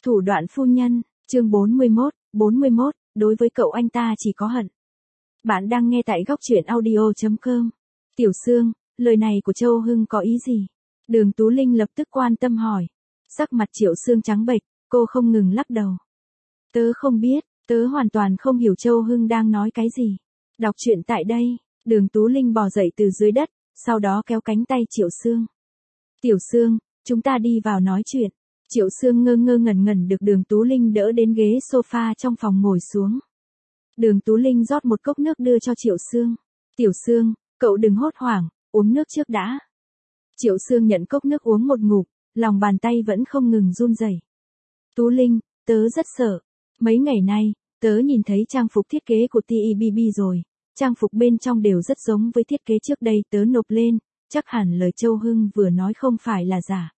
Thủ đoạn phu nhân, chương 41, đối với cậu anh ta chỉ có hận. Bạn đang nghe tại góc truyện audio.com. Tiểu Sương, lời này của Châu Hưng có ý gì? Đường Tú Linh lập tức quan tâm hỏi. Sắc mặt Triệu Sương trắng bệch, cô không ngừng lắc đầu. Tớ không biết, tớ hoàn toàn không hiểu Châu Hưng đang nói cái gì. Đọc truyện tại đây, Đường Tú Linh bò dậy từ dưới đất, sau đó kéo cánh tay Triệu Sương. Tiểu Sương, chúng ta đi vào nói chuyện. Triệu Sương ngơ ngẩn được Đường Tú Linh đỡ đến ghế sofa trong phòng ngồi xuống. Đường Tú Linh rót một cốc nước đưa cho Triệu Sương. Tiểu Sương, cậu đừng hốt hoảng, uống nước trước đã. Triệu Sương nhận cốc nước uống một ngụm, lòng bàn tay vẫn không ngừng run rẩy. Tú Linh, tớ rất sợ. Mấy ngày nay, tớ nhìn thấy trang phục thiết kế của TEBB rồi. Trang phục bên trong đều rất giống với thiết kế trước đây tớ nộp lên. Chắc hẳn lời Châu Hưng vừa nói không phải là giả,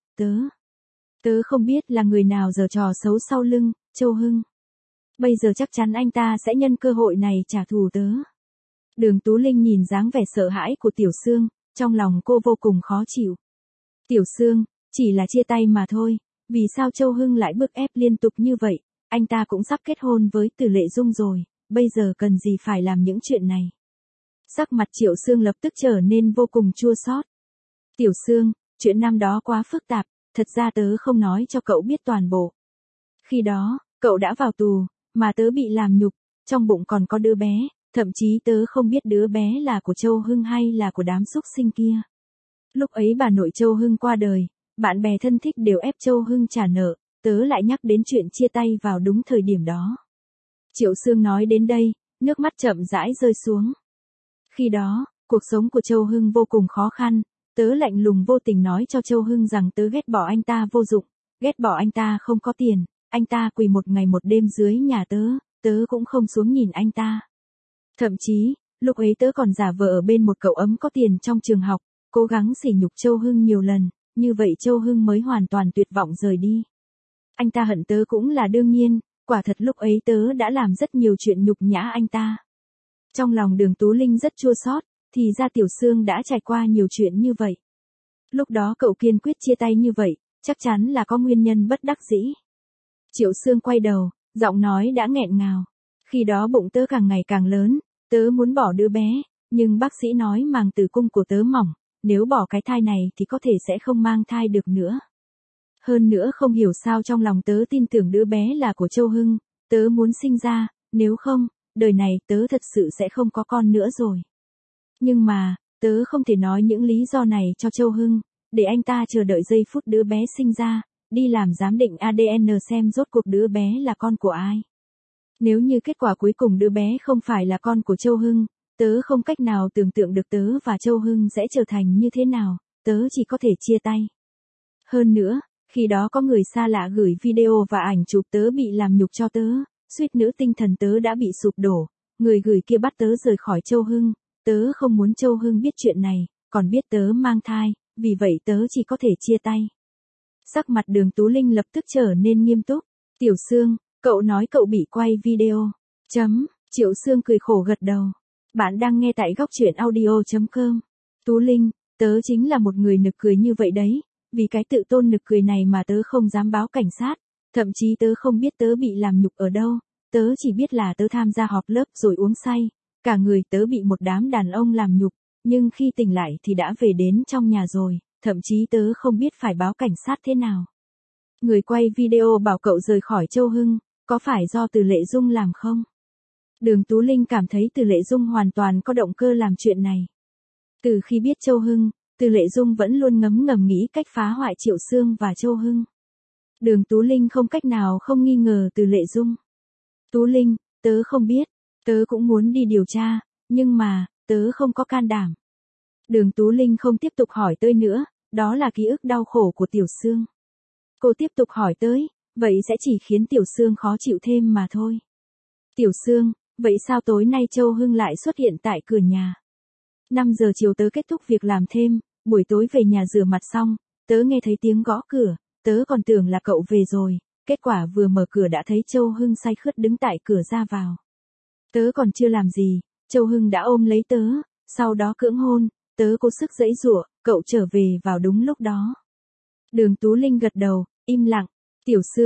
Tớ không biết là người nào giở trò xấu sau lưng, Châu Hưng. Bây giờ chắc chắn anh ta sẽ nhân cơ hội này trả thù tớ. Đường Tú Linh nhìn dáng vẻ sợ hãi của Tiểu Sương, trong lòng cô vô cùng khó chịu. Tiểu Sương, chỉ là chia tay mà thôi, vì sao Châu Hưng lại bức ép liên tục như vậy, anh ta cũng sắp kết hôn với Từ Lệ Dung rồi, bây giờ cần gì phải làm những chuyện này. Sắc mặt Triệu Sương lập tức trở nên vô cùng chua xót. Tiểu Sương, chuyện năm đó quá phức tạp, thật ra tớ không nói cho cậu biết toàn bộ. Khi đó, cậu đã vào tù, mà tớ bị làm nhục, trong bụng còn có đứa bé, thậm chí tớ không biết đứa bé là của Châu Hưng hay là của đám xúc sinh kia. Lúc ấy bà nội Châu Hưng qua đời, bạn bè thân thích đều ép Châu Hưng trả nợ, tớ lại nhắc đến chuyện chia tay vào đúng thời điểm đó. Triệu Sương nói đến đây, nước mắt chậm rãi rơi xuống. Khi đó, cuộc sống của Châu Hưng vô cùng khó khăn, tớ lạnh lùng vô tình nói cho Châu Hưng rằng tớ ghét bỏ anh ta vô dụng, ghét bỏ anh ta không có tiền, anh ta quỳ một ngày một đêm dưới nhà tớ cũng không xuống nhìn anh ta. Thậm chí, lúc ấy tớ còn giả vờ ở bên một cậu ấm có tiền trong trường học, cố gắng sỉ nhục Châu Hưng nhiều lần, như vậy Châu Hưng mới hoàn toàn tuyệt vọng rời đi. Anh ta hận tớ cũng là đương nhiên, quả thật lúc ấy tớ đã làm rất nhiều chuyện nhục nhã anh ta. Trong lòng Đường Tú Linh rất chua xót, thì ra Tiểu Sương đã trải qua nhiều chuyện như vậy. Lúc đó cậu kiên quyết chia tay như vậy, chắc chắn là có nguyên nhân bất đắc dĩ. Triệu Sương quay đầu, giọng nói đã nghẹn ngào. Khi đó bụng tớ càng ngày càng lớn, tớ muốn bỏ đứa bé, nhưng bác sĩ nói màng tử cung của tớ mỏng, nếu bỏ cái thai này thì có thể sẽ không mang thai được nữa. Hơn nữa không hiểu sao trong lòng tớ tin tưởng đứa bé là của Châu Hưng, tớ muốn sinh ra, nếu không, đời này tớ thật sự sẽ không có con nữa rồi. Nhưng mà, tớ không thể nói những lý do này cho Châu Hưng, để anh ta chờ đợi giây phút đứa bé sinh ra, đi làm giám định ADN xem rốt cuộc đứa bé là con của ai. Nếu như kết quả cuối cùng đứa bé không phải là con của Châu Hưng, tớ không cách nào tưởng tượng được tớ và Châu Hưng sẽ trở thành như thế nào, tớ chỉ có thể chia tay. Hơn nữa, khi đó có người xa lạ gửi video và ảnh chụp tớ bị làm nhục cho tớ, suýt nữa tinh thần tớ đã bị sụp đổ, người gửi kia bắt tớ rời khỏi Châu Hưng, tớ không muốn Châu Hưng biết chuyện này, còn biết tớ mang thai, vì vậy tớ chỉ có thể chia tay. Sắc mặt Đường Tú Linh lập tức trở nên nghiêm túc. Tiểu Sương, cậu nói cậu bị quay video. Triệu Sương cười khổ gật đầu. Bạn đang nghe tại góc truyện audio.com. Tú Linh, tớ chính là một người nực cười như vậy đấy, vì cái tự tôn nực cười này mà tớ không dám báo cảnh sát, thậm chí tớ không biết tớ bị làm nhục ở đâu, tớ chỉ biết là tớ tham gia họp lớp rồi uống say, cả người tớ bị một đám đàn ông làm nhục, nhưng khi tỉnh lại thì đã về đến trong nhà rồi, thậm chí tớ không biết phải báo cảnh sát thế nào. Người quay video bảo cậu rời khỏi Châu Hưng, có phải do Từ Lệ Dung làm không? Đường Tú Linh cảm thấy Từ Lệ Dung hoàn toàn có động cơ làm chuyện này. Từ khi biết Châu Hưng, Từ Lệ Dung vẫn luôn ngấm ngầm nghĩ cách phá hoại Triệu Sương và Châu Hưng. Đường Tú Linh không cách nào không nghi ngờ Từ Lệ Dung. Tú Linh, tớ không biết, tớ cũng muốn đi điều tra, nhưng mà, tớ không có can đảm. Đường Tú Linh không tiếp tục hỏi tới nữa, đó là ký ức đau khổ của Tiểu Sương. Cô tiếp tục hỏi tới, vậy sẽ chỉ khiến Tiểu Sương khó chịu thêm mà thôi. Tiểu Sương, vậy sao tối nay Châu Hưng lại xuất hiện tại cửa nhà? 5 giờ chiều tớ kết thúc việc làm thêm, buổi tối về nhà rửa mặt xong, tớ nghe thấy tiếng gõ cửa, tớ còn tưởng là cậu về rồi, kết quả vừa mở cửa đã thấy Châu Hưng say khướt đứng tại cửa ra vào. Tớ còn chưa làm gì, Châu Hưng đã ôm lấy tớ, sau đó cưỡng hôn, tớ cố sức giãy giụa, cậu trở về vào đúng lúc đó. Đường Tú Linh gật đầu, im lặng. Tiểu Sương,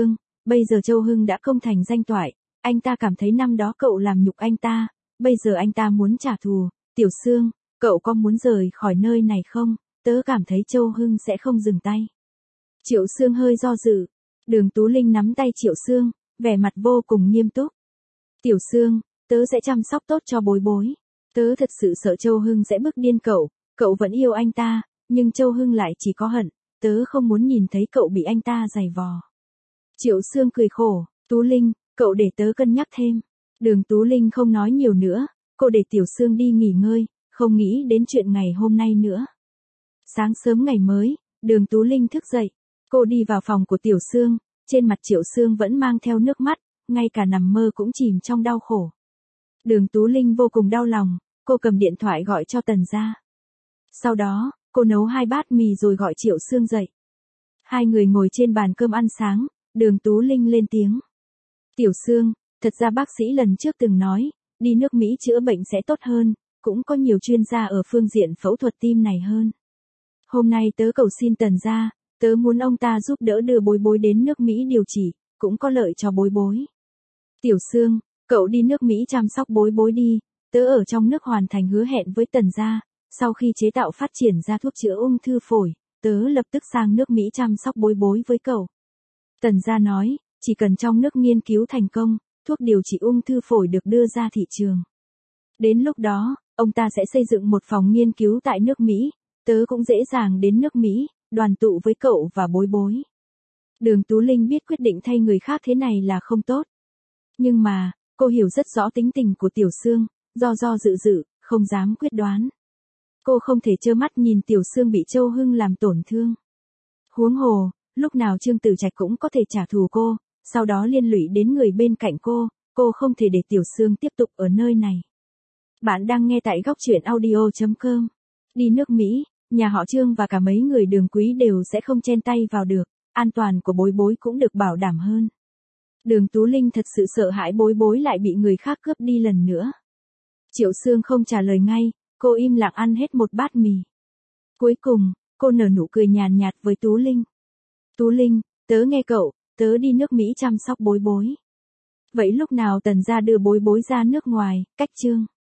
bây giờ Châu Hưng đã công thành danh toại, anh ta cảm thấy năm đó cậu làm nhục anh ta, bây giờ anh ta muốn trả thù. Tiểu Sương, cậu có muốn rời khỏi nơi này không? Tớ cảm thấy Châu Hưng sẽ không dừng tay. Triệu Sương hơi do dự. Đường Tú Linh nắm tay Triệu Sương, vẻ mặt vô cùng nghiêm túc. Tiểu Sương, tớ sẽ chăm sóc tốt cho Bối Bối. Tớ thật sự sợ Châu Hưng sẽ bức điên cậu vẫn yêu anh ta, nhưng Châu Hưng lại chỉ có hận, tớ không muốn nhìn thấy cậu bị anh ta giày vò. Triệu Sương cười khổ, Tú Linh, cậu để tớ cân nhắc thêm. Đường Tú Linh không nói nhiều nữa, cô để Tiểu Sương đi nghỉ ngơi, không nghĩ đến chuyện ngày hôm nay nữa. Sáng sớm ngày mới, Đường Tú Linh thức dậy, cô đi vào phòng của Tiểu Sương, trên mặt Triệu Sương vẫn mang theo nước mắt, ngay cả nằm mơ cũng chìm trong đau khổ. Đường Tú Linh vô cùng đau lòng, cô cầm điện thoại gọi cho Tần gia. Sau đó, cô nấu 2 bát mì rồi gọi Triệu Sương dậy. Hai người ngồi trên bàn cơm ăn sáng, Đường Tú Linh lên tiếng. Tiểu Sương, thật ra bác sĩ lần trước từng nói, đi nước Mỹ chữa bệnh sẽ tốt hơn, cũng có nhiều chuyên gia ở phương diện phẫu thuật tim này hơn. Hôm nay tớ cầu xin Tần gia, tớ muốn ông ta giúp đỡ đưa Bối Bối đến nước Mỹ điều trị, cũng có lợi cho Bối Bối. Tiểu Sương, cậu đi nước Mỹ chăm sóc Bối Bối đi, tớ ở trong nước hoàn thành hứa hẹn với Tần gia, sau khi chế tạo phát triển ra thuốc chữa ung thư phổi, tớ lập tức sang nước Mỹ chăm sóc Bối Bối với cậu. Tần gia nói, chỉ cần trong nước nghiên cứu thành công, thuốc điều trị ung thư phổi được đưa ra thị trường. Đến lúc đó, ông ta sẽ xây dựng một phòng nghiên cứu tại nước Mỹ, tớ cũng dễ dàng đến nước Mỹ, đoàn tụ với cậu và Bối Bối. Đường Tú Linh biết quyết định thay người khác thế này là không tốt. Nhưng mà, cô hiểu rất rõ tính tình của Tiểu Sương, do dự, không dám quyết đoán. Cô không thể trơ mắt nhìn Tiểu Sương bị Châu Hưng làm tổn thương. Huống hồ, lúc nào Trương Tử Trạch cũng có thể trả thù cô, sau đó liên lụy đến người bên cạnh cô không thể để Tiểu Sương tiếp tục ở nơi này. Bạn đang nghe tại góc truyện audio.com. Đi nước Mỹ, nhà họ Trương và cả mấy người Đường Quý đều sẽ không chen tay vào được, an toàn của Bối Bối cũng được bảo đảm hơn. Đường Tú Linh thật sự sợ hãi Bối Bối lại bị người khác cướp đi lần nữa. Triệu Sương không trả lời ngay, cô im lặng ăn hết một bát mì. Cuối cùng, cô nở nụ cười nhàn nhạt với Tú Linh. Tú Linh, tớ nghe cậu, tớ đi nước Mỹ chăm sóc Bối Bối. Vậy lúc nào Tần gia đưa Bối Bối ra nước ngoài, cách Trương?